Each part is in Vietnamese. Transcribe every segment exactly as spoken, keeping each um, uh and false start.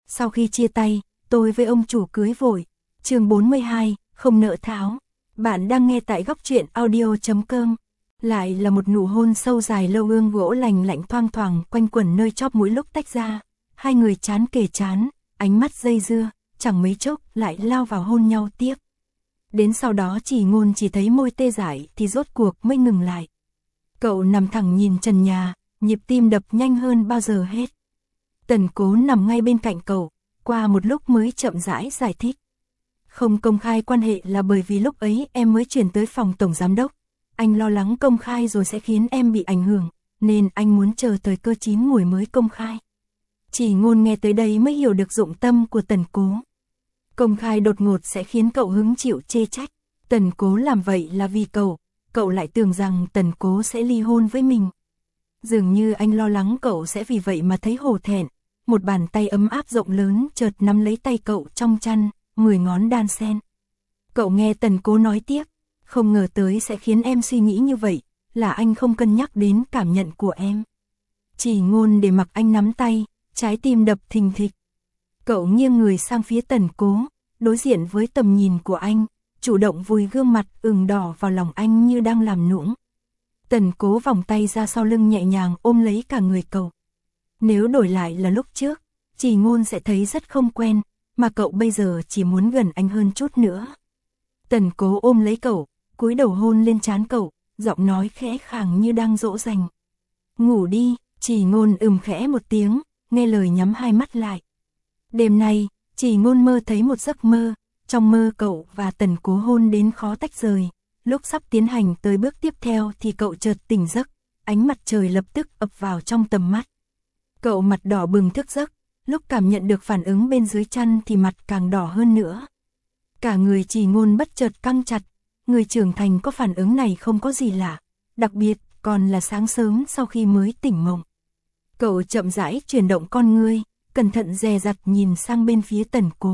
Sau khi chia tay, tôi với ông chủ cưới vội. Chương bốn mươi hai, không nỡ tháo. Bạn đang nghe tại góc truyện audio chấm com. Lại là một nụ hôn sâu dài lâu ương gỗ lành lạnh thoang thoảng quanh quẩn nơi chóp mũi lúc tách ra. Hai người chán kề chán, ánh mắt dây dưa, chẳng mấy chốc lại lao vào hôn nhau tiếp. Đến sau đó Chỉ Ngôn chỉ thấy môi tê dại thì rốt cuộc mới ngừng lại. Cậu nằm thẳng nhìn trần nhà, nhịp tim đập nhanh hơn bao giờ hết. Tần Cố nằm ngay bên cạnh cậu, qua một lúc mới chậm rãi giải thích. Không công khai quan hệ là bởi vì lúc ấy em mới chuyển tới phòng tổng giám đốc. Anh lo lắng công khai rồi sẽ khiến em bị ảnh hưởng, nên anh muốn chờ thời cơ chín muồi mới công khai. Chỉ Ngôn nghe tới đây mới hiểu được dụng tâm của Tần Cố. Công khai đột ngột sẽ khiến cậu hứng chịu chê trách. Tần Cố làm vậy là vì cậu, cậu lại tưởng rằng Tần Cố sẽ ly hôn với mình. Dường như anh lo lắng cậu sẽ vì vậy mà thấy hổ thẹn. Một bàn tay ấm áp rộng lớn chợt nắm lấy tay cậu trong chăn, mười ngón đan xen. Cậu nghe Tần Cố nói tiếp, không ngờ tới sẽ khiến em suy nghĩ như vậy, là anh không cân nhắc đến cảm nhận của em. Chỉ Ngôn để mặc anh nắm tay, trái tim đập thình thịch. Cậu nghiêng người sang phía Tần Cố, đối diện với tầm nhìn của anh, chủ động vùi gương mặt ửng đỏ vào lòng anh như đang làm nũng. Tần Cố vòng tay ra sau lưng nhẹ nhàng ôm lấy cả người cậu. Nếu đổi lại là lúc trước, Chỉ Ngôn sẽ thấy rất không quen, mà cậu bây giờ chỉ muốn gần anh hơn chút nữa. Tần Cố ôm lấy cậu, cúi đầu hôn lên trán cậu, giọng nói khẽ khàng như đang dỗ dành. Ngủ đi, Chỉ Ngôn ừm khẽ một tiếng, nghe lời nhắm hai mắt lại. Đêm nay, Chỉ Ngôn mơ thấy một giấc mơ, trong mơ cậu và Tần Cố hôn đến khó tách rời. Lúc sắp tiến hành tới bước tiếp theo thì cậu chợt tỉnh giấc, ánh mặt trời lập tức ập vào trong tầm mắt. Cậu mặt đỏ bừng thức giấc, lúc cảm nhận được phản ứng bên dưới chăn thì mặt càng đỏ hơn nữa. Cả người Chỉ Ngôn bất chợt căng chặt, người trưởng thành có phản ứng này không có gì lạ, đặc biệt còn là sáng sớm sau khi mới tỉnh mộng. Cậu chậm rãi chuyển động con ngươi, cẩn thận dè dặt nhìn sang bên phía Tần Cố.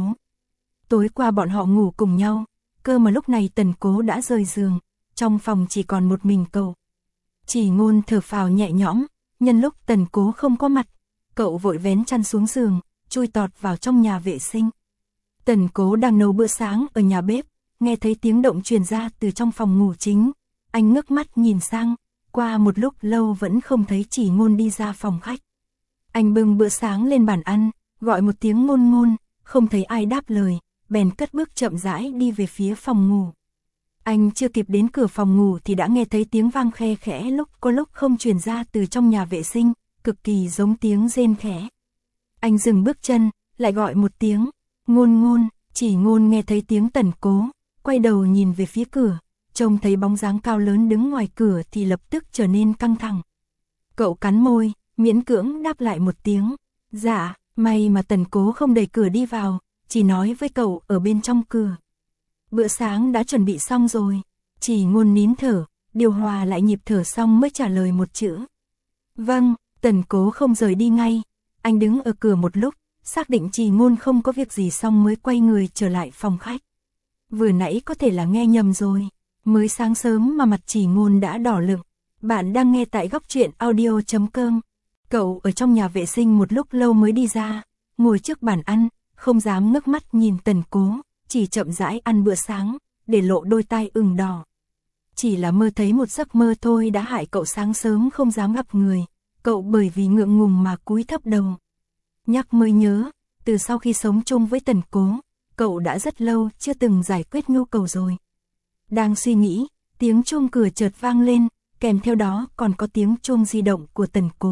Tối qua bọn họ ngủ cùng nhau, cơ mà lúc này Tần Cố đã rời giường, trong phòng chỉ còn một mình cậu. Chỉ Ngôn thở phào nhẹ nhõm, nhân lúc Tần Cố không có mặt, cậu vội vén chăn xuống giường, chui tọt vào trong nhà vệ sinh. Tần Cố đang nấu bữa sáng ở nhà bếp, nghe thấy tiếng động truyền ra từ trong phòng ngủ chính. Anh ngước mắt nhìn sang, qua một lúc lâu vẫn không thấy Chỉ Ngôn đi ra phòng khách. Anh bưng bữa sáng lên bàn ăn, gọi một tiếng Ngôn Ngôn, không thấy ai đáp lời, bèn cất bước chậm rãi đi về phía phòng ngủ. Anh chưa kịp đến cửa phòng ngủ thì đã nghe thấy tiếng vang khe khẽ lúc có lúc không truyền ra từ trong nhà vệ sinh, cực kỳ giống tiếng rên khẽ. Anh dừng bước chân, lại gọi một tiếng, Ngôn Ngôn. Chỉ Ngôn nghe thấy tiếng Tần Cố, quay đầu nhìn về phía cửa, trông thấy bóng dáng cao lớn đứng ngoài cửa thì lập tức trở nên căng thẳng. Cậu cắn môi, miễn cưỡng đáp lại một tiếng, dạ, may mà Tần Cố không đẩy cửa đi vào, chỉ nói với cậu ở bên trong cửa. Bữa sáng đã chuẩn bị xong rồi. Chỉ Ngôn nín thở, điều hòa lại nhịp thở xong mới trả lời một chữ. Vâng. Tần Cố không rời đi ngay, anh đứng ở cửa một lúc, xác định Chỉ Ngôn không có việc gì xong mới quay người trở lại phòng khách. Vừa nãy có thể là nghe nhầm rồi, mới sáng sớm mà mặt Chỉ Ngôn đã đỏ lựng. Bạn đang nghe tại góc truyện audio chấm com. Cậu ở trong nhà vệ sinh một lúc lâu mới đi ra, ngồi trước bàn ăn, không dám ngước mắt nhìn Tần Cố, chỉ chậm rãi ăn bữa sáng, để lộ đôi tai ửng đỏ. Chỉ là mơ thấy một giấc mơ thôi đã hại cậu sáng sớm không dám gặp người. Cậu bởi vì ngượng ngùng mà cúi thấp đầu. Nhắc mới nhớ, từ sau khi sống chung với Tần Cố, cậu đã rất lâu chưa từng giải quyết nhu cầu rồi. Đang suy nghĩ, tiếng chuông cửa chợt vang lên, kèm theo đó còn có tiếng chuông di động của Tần Cố.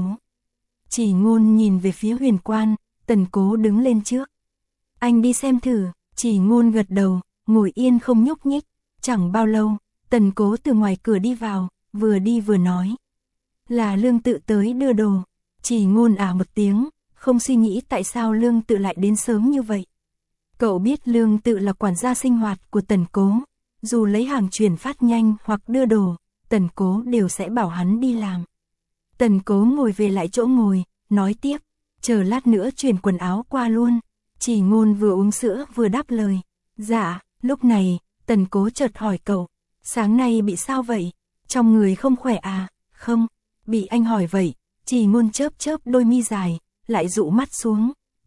Chỉ Ngôn nhìn về phía huyền quan, Tần Cố đứng lên trước. Anh đi xem thử. Chỉ Ngôn gật đầu, ngồi yên không nhúc nhích. Chẳng bao lâu, Tần Cố từ ngoài cửa đi vào, vừa đi vừa nói. Là Lương Tự tới đưa đồ. Chỉ Ngôn à một tiếng, không suy nghĩ tại sao Lương Tự lại đến sớm như vậy. Cậu biết Lương Tự là quản gia sinh hoạt của Tần Cố, dù lấy hàng chuyển phát nhanh hoặc đưa đồ, Tần Cố đều sẽ bảo hắn đi làm. Tần Cố ngồi về lại chỗ ngồi, nói tiếp, chờ lát nữa chuyển quần áo qua luôn. Chỉ Ngôn vừa uống sữa vừa đáp lời, dạ. Lúc này, Tần Cố chợt hỏi cậu, sáng nay bị sao vậy? Trong người không khỏe à? Không. Bị anh hỏi vậy, Chỉ Ngôn chớp chớp đôi mi dài, lại dụ mắt xuống,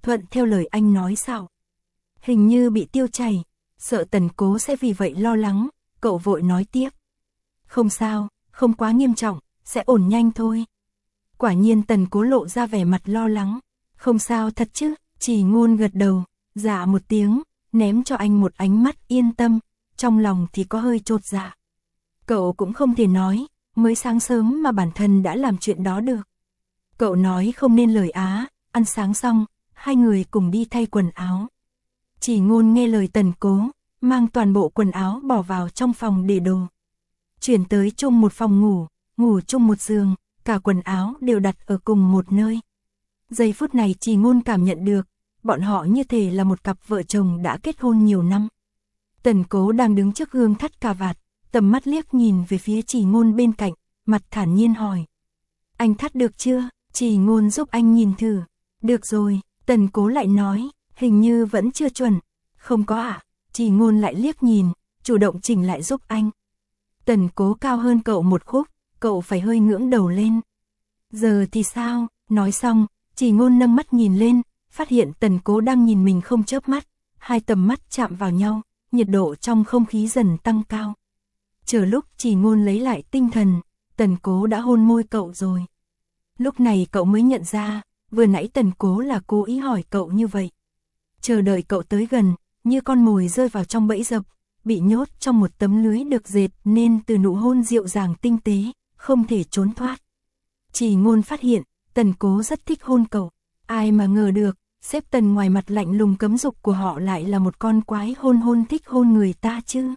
thuận theo lời anh nói sao? Hình như bị tiêu chảy, sợ Tần Cố sẽ vì vậy lo lắng, cậu vội nói tiếp. Không sao, không quá nghiêm trọng, sẽ ổn nhanh thôi. Quả nhiên Tần Cố lộ ra vẻ mặt lo lắng. Không sao thật chứ, Chỉ Ngôn gật đầu, dạ một tiếng, ném cho anh một ánh mắt yên tâm, trong lòng thì có hơi chột dạ. Cậu cũng không thể nói, mới sáng sớm mà bản thân đã làm chuyện đó được. Cậu nói không nên lời á, ăn sáng xong, hai người cùng đi thay quần áo. Chỉ Ngôn nghe lời Tần Cố, mang toàn bộ quần áo bỏ vào trong phòng để đồ. Chuyển tới chung một phòng ngủ, ngủ chung một giường, cả quần áo đều đặt ở cùng một nơi. Giây phút này Chỉ Ngôn cảm nhận được, bọn họ như thể là một cặp vợ chồng đã kết hôn nhiều năm. Tần Cố đang đứng trước gương thắt cà vạt, tầm mắt liếc nhìn về phía Chỉ Ngôn bên cạnh, mặt thản nhiên hỏi. Anh thắt được chưa? Chỉ Ngôn giúp anh nhìn thử. Được rồi, Tần Cố lại nói, hình như vẫn chưa chuẩn. Không có ạ, à? Chỉ Ngôn lại liếc nhìn, chủ động chỉnh lại giúp anh. Tần Cố cao hơn cậu một khúc, cậu phải hơi ngưỡng đầu lên. Giờ thì sao? Nói xong, Chỉ Ngôn nâng mắt nhìn lên, phát hiện Tần Cố đang nhìn mình không chớp mắt, hai tầm mắt chạm vào nhau, nhiệt độ trong không khí dần tăng cao. Chờ lúc Chỉ Ngôn lấy lại tinh thần, Tần Cố đã hôn môi cậu rồi. Lúc này cậu mới nhận ra, vừa nãy Tần Cố là cố ý hỏi cậu như vậy. Chờ đợi cậu tới gần, như con mồi rơi vào trong bẫy dập, bị nhốt trong một tấm lưới được dệt nên từ nụ hôn dịu dàng tinh tế, không thể trốn thoát. Chỉ Ngôn phát hiện, Tần Cố rất thích hôn cậu. Ai mà ngờ được, xếp Tần ngoài mặt lạnh lùng cấm dục của họ lại là một con quái hôn hôn thích hôn người ta chứ.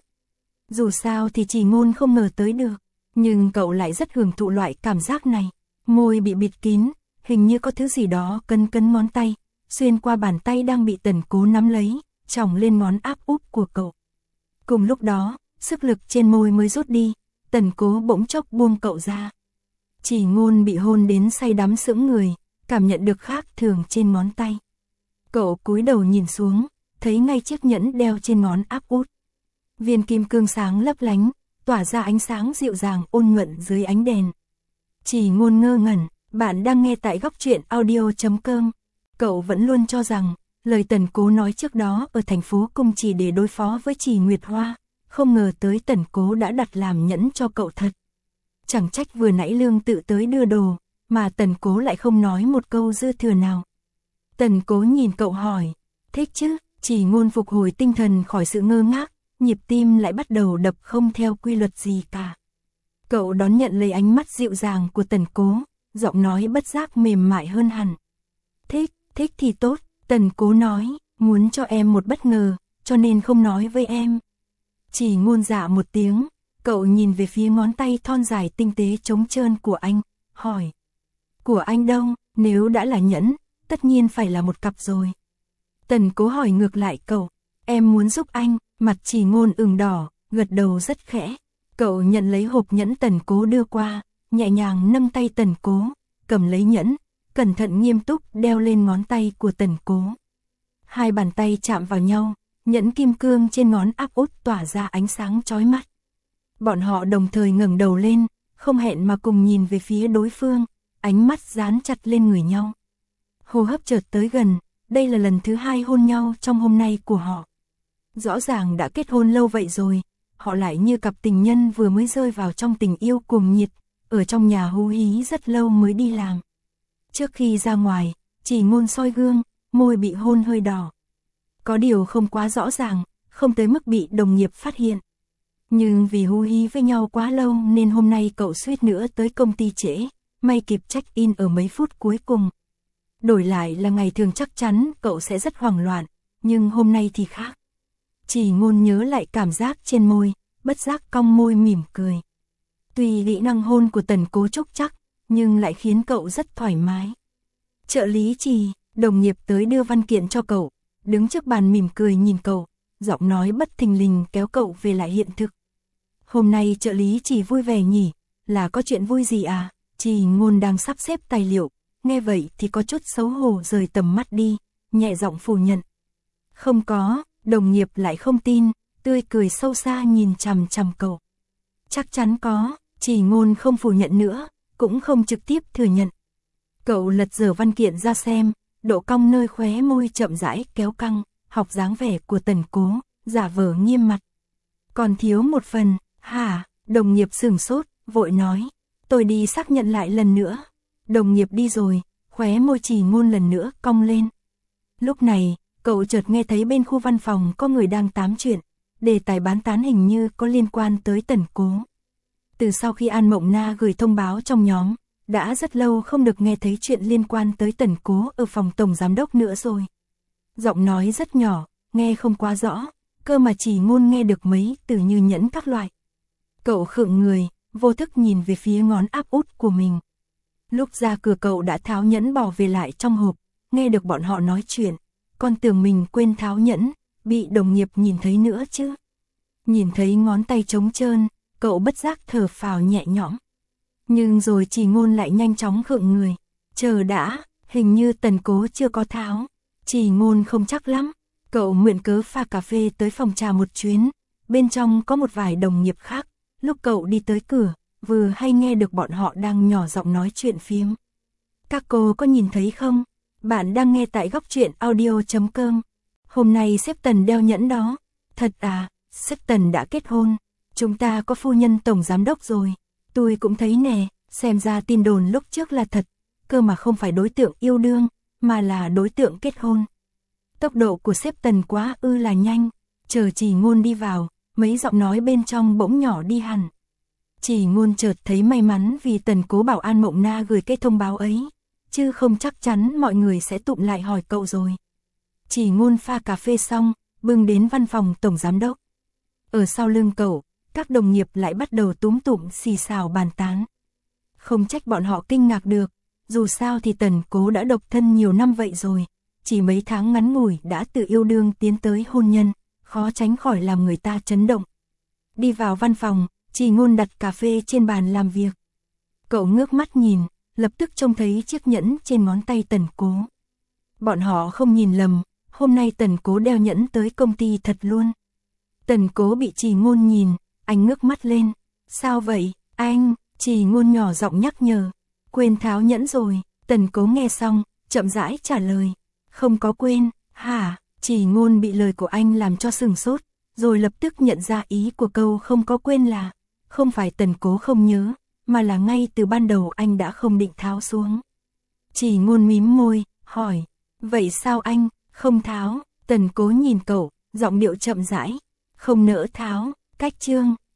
Dù sao thì Chỉ Ngôn không ngờ tới được, nhưng cậu lại rất hưởng thụ loại cảm giác này. Môi bị bịt kín, hình như có thứ gì đó cấn cấn ngón tay, xuyên qua bàn tay đang bị Tần Cố nắm lấy, chỏng lên ngón áp úp của cậu. Cùng lúc đó, sức lực trên môi mới rút đi, Tần Cố bỗng chốc buông cậu ra. Chỉ Ngôn bị hôn đến say đắm sững người, cảm nhận được khác thường trên ngón tay. Cậu cúi đầu nhìn xuống, thấy ngay chiếc nhẫn đeo trên ngón áp út. Viên kim cương sáng lấp lánh, tỏa ra ánh sáng dịu dàng ôn nhuận dưới ánh đèn. Chỉ Ngôn ngơ ngẩn, bạn đang nghe tại góc truyện audio chấm com. Cậu vẫn luôn cho rằng, lời Tần Cố nói trước đó ở thành phố Cung chỉ để đối phó với Chỉ Nguyệt Hoa, không ngờ tới Tần Cố đã đặt làm nhẫn cho cậu thật. Chẳng trách vừa nãy Lương Tự tới đưa đồ, mà Tần Cố lại không nói một câu dư thừa nào. Tần Cố nhìn cậu hỏi, thích chứ? Chỉ Ngôn phục hồi tinh thần khỏi sự ngơ ngác, nhịp tim lại bắt đầu đập không theo quy luật gì cả. Cậu đón nhận lấy ánh mắt dịu dàng của Tần Cố, giọng nói bất giác mềm mại hơn hẳn. Thích, thích thì tốt, Tần Cố nói, muốn cho em một bất ngờ, cho nên không nói với em. Chỉ Ngôn dạ một tiếng, cậu nhìn về phía ngón tay thon dài tinh tế trống trơn của anh, hỏi. Của anh đâu, nếu đã là nhẫn, tất nhiên phải là một cặp rồi. Tần Cố hỏi ngược lại cậu, em muốn giúp anh, mặt Chỉ Ngôn ửng đỏ, gật đầu rất khẽ. Cậu nhận lấy hộp nhẫn Tần Cố đưa qua, nhẹ nhàng nâng tay Tần Cố, cầm lấy nhẫn, cẩn thận nghiêm túc đeo lên ngón tay của Tần Cố. Hai bàn tay chạm vào nhau, nhẫn kim cương trên ngón áp út tỏa ra ánh sáng chói mắt. Bọn họ đồng thời ngẩng đầu lên, không hẹn mà cùng nhìn về phía đối phương, ánh mắt dán chặt lên người nhau. Hô hấp chợt tới gần, đây là lần thứ hai hôn nhau trong hôm nay của họ. Rõ ràng đã kết hôn lâu vậy rồi, họ lại như cặp tình nhân vừa mới rơi vào trong tình yêu cuồng nhiệt, ở trong nhà hú hí rất lâu mới đi làm. Trước khi ra ngoài, Chỉ Ngôn soi gương, môi bị hôn hơi đỏ. Có điều không quá rõ ràng, không tới mức bị đồng nghiệp phát hiện. Nhưng vì hú hí với nhau quá lâu nên hôm nay cậu suýt nữa tới công ty trễ, may kịp check-in ở mấy phút cuối cùng. Đổi lại là ngày thường chắc chắn cậu sẽ rất hoảng loạn, nhưng hôm nay thì khác. Chỉ Ngôn nhớ lại cảm giác trên môi, bất giác cong môi mỉm cười. Tuy kỹ năng hôn của Tần Cố trúc chắc, nhưng lại khiến cậu rất thoải mái. Trợ lý Chỉ, đồng nghiệp tới đưa văn kiện cho cậu, đứng trước bàn mỉm cười nhìn cậu, giọng nói bất thình lình kéo cậu về lại hiện thực. Hôm nay trợ lý Chỉ vui vẻ nhỉ, là có chuyện vui gì à? Chỉ Ngôn đang sắp xếp tài liệu, nghe vậy thì có chút xấu hổ rời tầm mắt đi, nhẹ giọng phủ nhận. Không có, đồng nghiệp lại không tin, tươi cười sâu xa nhìn chằm chằm cậu. Chắc chắn có, Chỉ Ngôn không phủ nhận nữa, cũng không trực tiếp thừa nhận. Cậu lật dở văn kiện ra xem, độ cong nơi khóe môi chậm rãi kéo căng, học dáng vẻ của Tần Cố, giả vờ nghiêm mặt. Còn thiếu một phần, hả? Đồng nghiệp sửng sốt, vội nói, tôi đi xác nhận lại lần nữa. Đồng nghiệp đi rồi, khóe môi Trì Ngôn lần nữa cong lên. Lúc này, cậu chợt nghe thấy bên khu văn phòng có người đang tám chuyện, đề tài bán tán hình như có liên quan tới Tần Cố. Từ sau khi An Mộng Na gửi thông báo trong nhóm, đã rất lâu không được nghe thấy chuyện liên quan tới Tần Cố ở phòng tổng giám đốc nữa rồi. Giọng nói rất nhỏ, nghe không quá rõ, cơ mà Trì Ngôn nghe được mấy từ như nhẫn các loại. Cậu khựng người, vô thức nhìn về phía ngón áp út của mình. Lúc ra cửa cậu đã tháo nhẫn bỏ về lại trong hộp, nghe được bọn họ nói chuyện, còn tưởng mình quên tháo nhẫn, bị đồng nghiệp nhìn thấy nữa chứ. Nhìn thấy ngón tay trống trơn, cậu bất giác thở phào nhẹ nhõm. Nhưng rồi Trì Ngôn lại nhanh chóng khựng người. Chờ đã, hình như Tần Cố chưa có tháo. Trì Ngôn không chắc lắm. Cậu mượn cớ pha cà phê tới phòng trà một chuyến. Bên trong có một vài đồng nghiệp khác. Lúc cậu đi tới cửa, vừa hay nghe được bọn họ đang nhỏ giọng nói chuyện phiếm. Các cô có nhìn thấy không? Bạn đang nghe tại góc truyện audio chấm com. Hôm nay sếp Tần đeo nhẫn đó. Thật à, sếp Tần đã kết hôn. Chúng ta có phu nhân tổng giám đốc rồi. Tôi cũng thấy nè, xem ra tin đồn lúc trước là thật, cơ mà không phải đối tượng yêu đương, mà là đối tượng kết hôn. Tốc độ của sếp Tần quá ư là nhanh, chờ Trì Ngôn đi vào, mấy giọng nói bên trong bỗng nhỏ đi hẳn. Trì Ngôn chợt thấy may mắn vì Tần Cố bảo An Mộng Na gửi cái thông báo ấy, chứ không chắc chắn mọi người sẽ tụm lại hỏi cậu rồi. Trì Ngôn pha cà phê xong, bưng đến văn phòng tổng giám đốc. Ở sau lưng cậu, các đồng nghiệp lại bắt đầu túm tụm xì xào bàn tán. Không trách bọn họ kinh ngạc được, dù sao thì Tần Cố đã độc thân nhiều năm vậy rồi, chỉ mấy tháng ngắn ngủi đã từ yêu đương tiến tới hôn nhân, khó tránh khỏi làm người ta chấn động. Đi vào văn phòng, Trì Ngôn đặt cà phê trên bàn làm việc. Cậu ngước mắt nhìn, lập tức trông thấy chiếc nhẫn trên ngón tay Tần Cố. Bọn họ không nhìn lầm, hôm nay Tần Cố đeo nhẫn tới công ty thật luôn. Tần Cố bị Trì Ngôn nhìn, anh ngước mắt lên. Sao vậy, anh? Trì Ngôn nhỏ giọng nhắc nhở. Quên tháo nhẫn rồi. Tần Cố nghe xong, chậm rãi trả lời. Không có quên, hả? Trì Ngôn bị lời của anh làm cho sửng sốt, rồi lập tức nhận ra ý của câu không có quên là, không phải Tần Cố không nhớ, mà là ngay từ ban đầu anh đã không định tháo xuống. Trì Ngôn mím môi, hỏi, vậy sao anh không tháo? Tần Cố nhìn cậu, giọng điệu chậm rãi, không nỡ tháo. Cách chương,